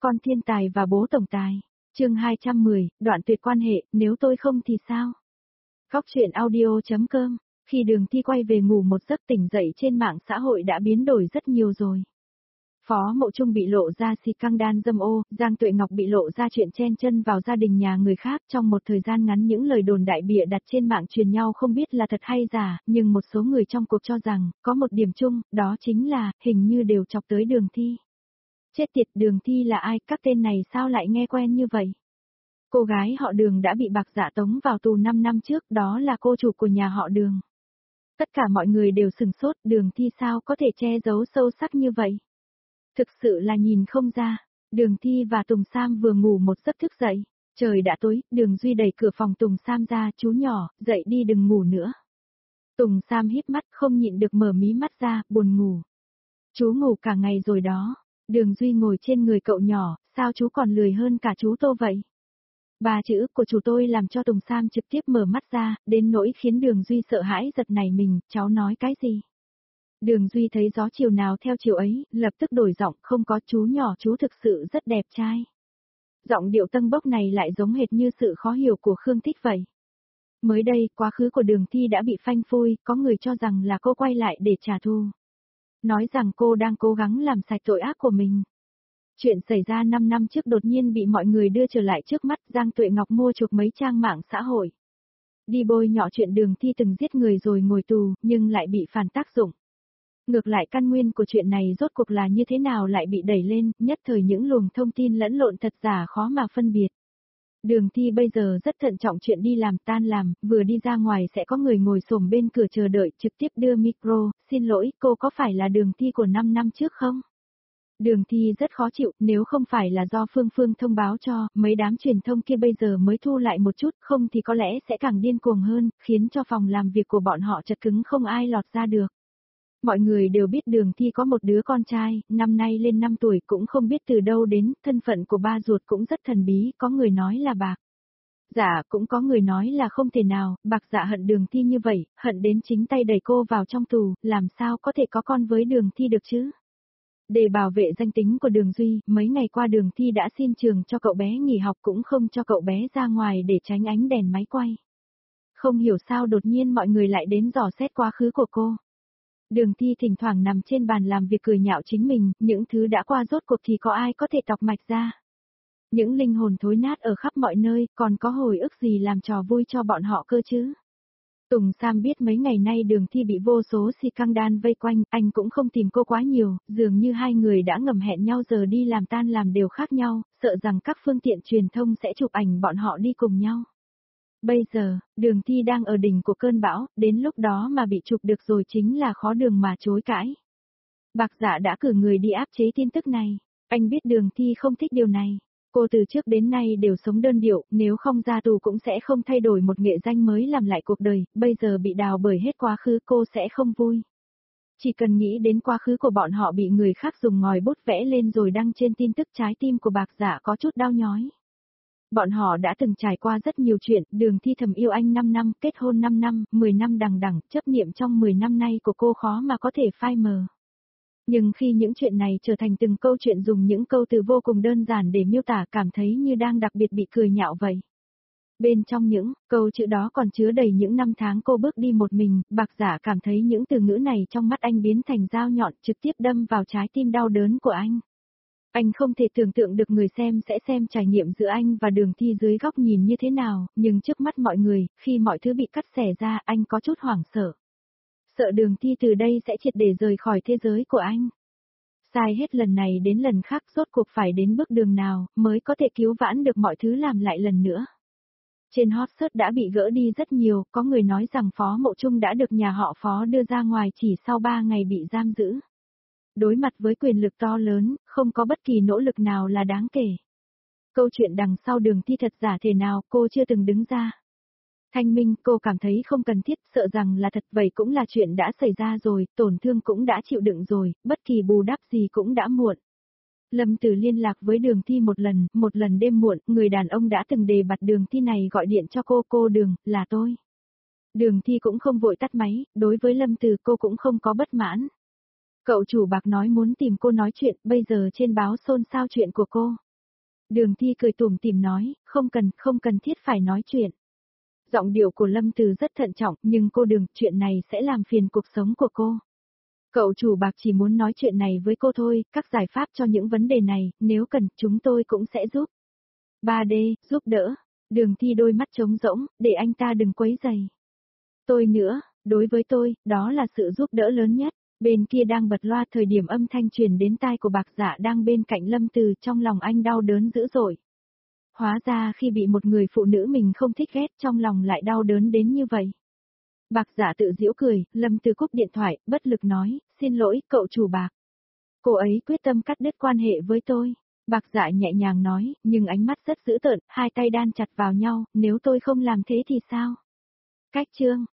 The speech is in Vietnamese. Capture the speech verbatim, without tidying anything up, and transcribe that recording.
Con thiên tài và bố tổng tài. Chương hai trăm mười, đoạn tuyệt quan hệ, nếu tôi không thì sao? Khóc chuyện audio.com. Khi Đường Thi quay về ngủ một giấc tỉnh dậy trên mạng xã hội đã biến đổi rất nhiều rồi. Phó Mộ Trung bị lộ ra xì căng đan dâm ô, Giang Tuệ Ngọc bị lộ ra chuyện chen chân vào gia đình nhà người khác. Trong một thời gian ngắn những lời đồn đại bịa đặt trên mạng truyền nhau không biết là thật hay giả, nhưng một số người trong cuộc cho rằng, có một điểm chung, đó chính là, hình như đều chọc tới Đường Thi. Chết tiệt, Đường Thi là ai, các tên này sao lại nghe quen như vậy? Cô gái họ Đường đã bị Bạc Dạ tống vào tù năm năm trước, đó là cô chủ của nhà họ Đường. Tất cả mọi người đều sửng sốt, Đường Thi sao có thể che giấu sâu sắc như vậy? Thực sự là nhìn không ra. Đường Thi và Tùng Sam vừa ngủ một giấc thức dậy. Trời đã tối, Đường Duy đẩy cửa phòng Tùng Sam ra, chú nhỏ, dậy đi đừng ngủ nữa. Tùng Sam híp mắt không nhịn được mở mí mắt ra, buồn ngủ. Chú ngủ cả ngày rồi đó. Đường Duy ngồi trên người cậu nhỏ, sao chú còn lười hơn cả chú Tô vậy? Ba chữ của chú tôi làm cho Tùng Sam trực tiếp mở mắt ra, đến nỗi khiến Đường Duy sợ hãi giật nảy mình, cháu nói cái gì? Đường Duy thấy gió chiều nào theo chiều ấy, lập tức đổi giọng, không có chú nhỏ chú thực sự rất đẹp trai. Giọng điệu tâng bốc này lại giống hệt như sự khó hiểu của Khương Thích vậy. Mới đây, quá khứ của Đường Thi đã bị phanh phui, có người cho rằng là cô quay lại để trả thù. Nói rằng cô đang cố gắng làm sạch tội ác của mình. Chuyện xảy ra năm năm trước đột nhiên bị mọi người đưa trở lại trước mắt, Giang Tuệ Ngọc mua chuộc mấy trang mạng xã hội. Đi bôi nhọ chuyện Đường Thi từng giết người rồi ngồi tù, nhưng lại bị phản tác dụng. Ngược lại căn nguyên của chuyện này rốt cuộc là như thế nào lại bị đẩy lên, nhất thời những luồng thông tin lẫn lộn thật giả khó mà phân biệt. Đường Thi bây giờ rất thận trọng chuyện đi làm tan làm, vừa đi ra ngoài sẽ có người ngồi xổm bên cửa chờ đợi trực tiếp đưa micro, xin lỗi cô có phải là Đường Thi của năm năm trước không? Đường Thi rất khó chịu, nếu không phải là do Phương Phương thông báo cho, mấy đám truyền thông kia bây giờ mới thu lại một chút, không thì có lẽ sẽ càng điên cuồng hơn, khiến cho phòng làm việc của bọn họ chật cứng không ai lọt ra được. Mọi người đều biết Đường Thi có một đứa con trai, năm nay lên năm tuổi cũng không biết từ đâu đến, thân phận của ba ruột cũng rất thần bí, có người nói là Bạc Dạ, cũng có người nói là không thể nào, Bạc Dạ hận Đường Thi như vậy, hận đến chính tay đẩy cô vào trong tù, làm sao có thể có con với Đường Thi được chứ? Để bảo vệ danh tính của Đường Duy, mấy ngày qua Đường Thi đã xin trường cho cậu bé nghỉ học cũng không cho cậu bé ra ngoài để tránh ánh đèn máy quay. Không hiểu sao đột nhiên mọi người lại đến dò xét quá khứ của cô. Đường Thi thỉnh thoảng nằm trên bàn làm việc cười nhạo chính mình, những thứ đã qua rốt cuộc thì có ai có thể tọc mạch ra. Những linh hồn thối nát ở khắp mọi nơi, còn có hồi ức gì làm trò vui cho bọn họ cơ chứ? Tùng Sam biết mấy ngày nay Đường Thi bị vô số si căng đan vây quanh, anh cũng không tìm cô quá nhiều, dường như hai người đã ngầm hẹn nhau giờ đi làm tan làm đều khác nhau, sợ rằng các phương tiện truyền thông sẽ chụp ảnh bọn họ đi cùng nhau. Bây giờ, Đường Thi đang ở đỉnh của cơn bão, đến lúc đó mà bị chụp được rồi chính là khó đường mà chối cãi. Bạc Dạ đã cử người đi áp chế tin tức này, anh biết Đường Thi không thích điều này. Cô từ trước đến nay đều sống đơn điệu, nếu không ra tù cũng sẽ không thay đổi một nghệ danh mới làm lại cuộc đời, bây giờ bị đào bởi hết quá khứ cô sẽ không vui. Chỉ cần nghĩ đến quá khứ của bọn họ bị người khác dùng ngòi bút vẽ lên rồi đăng trên tin tức trái tim của Bạc Dạ có chút đau nhói. Bọn họ đã từng trải qua rất nhiều chuyện, Đường Thi thầm yêu anh năm năm, kết hôn năm năm, mười năm đằng đẵng, chấp niệm trong mười năm nay của cô khó mà có thể phai mờ. Nhưng khi những chuyện này trở thành từng câu chuyện dùng những câu từ vô cùng đơn giản để miêu tả cảm thấy như đang đặc biệt bị cười nhạo vậy. Bên trong những câu chữ đó còn chứa đầy những năm tháng cô bước đi một mình, Bạc Dạ cảm thấy những từ ngữ này trong mắt anh biến thành dao nhọn trực tiếp đâm vào trái tim đau đớn của anh. Anh không thể tưởng tượng được người xem sẽ xem trải nghiệm giữa anh và Đường Thi dưới góc nhìn như thế nào, nhưng trước mắt mọi người, khi mọi thứ bị cắt xẻ ra anh có chút hoảng sợ. Sợ Đường Thi từ đây sẽ triệt để rời khỏi thế giới của anh. Sai hết lần này đến lần khác rốt cuộc phải đến bước đường nào mới có thể cứu vãn được mọi thứ làm lại lần nữa. Trên hot search đã bị gỡ đi rất nhiều, có người nói rằng Phó Mộ Trung đã được nhà họ Phó đưa ra ngoài chỉ sau ba ngày bị giam giữ. Đối mặt với quyền lực to lớn, không có bất kỳ nỗ lực nào là đáng kể. Câu chuyện đằng sau Đường Thi thật giả thể nào cô chưa từng đứng ra. Thanh minh, cô cảm thấy không cần thiết, sợ rằng là thật vậy cũng là chuyện đã xảy ra rồi, tổn thương cũng đã chịu đựng rồi, bất kỳ bù đắp gì cũng đã muộn. Lâm Tử liên lạc với Đường Thi một lần, một lần đêm muộn, người đàn ông đã từng đề bạt Đường Thi này gọi điện cho cô, cô Đường, là tôi. Đường Thi cũng không vội tắt máy, đối với Lâm Tử cô cũng không có bất mãn. Cậu chủ Bạc nói muốn tìm cô nói chuyện, bây giờ trên báo xôn xao chuyện của cô. Đường Thi cười tủm tỉm nói, không cần, không cần thiết phải nói chuyện. Giọng điệu của Lâm Từ rất thận trọng, nhưng cô Đường, chuyện này sẽ làm phiền cuộc sống của cô. Cậu chủ Bạc chỉ muốn nói chuyện này với cô thôi, các giải pháp cho những vấn đề này, nếu cần, chúng tôi cũng sẽ giúp. ba D, giúp đỡ. Đường Thi đôi mắt trống rỗng, để anh ta đừng quấy rầy. Tôi nữa, đối với tôi, đó là sự giúp đỡ lớn nhất. Bên kia đang bật loa, thời điểm âm thanh truyền đến tai của Bạc Dạ đang bên cạnh Lâm Từ, trong lòng anh đau đớn dữ dội. Hóa ra khi bị một người phụ nữ mình không thích ghét, trong lòng lại đau đớn đến như vậy. Bạc Dạ tự giễu cười, Lâm Từ cúp điện thoại, bất lực nói, xin lỗi, cậu chủ Bạc. Cô ấy quyết tâm cắt đứt quan hệ với tôi. Bạc Dạ nhẹ nhàng nói, nhưng ánh mắt rất dữ tợn, hai tay đan chặt vào nhau, nếu tôi không làm thế thì sao? Cách chương.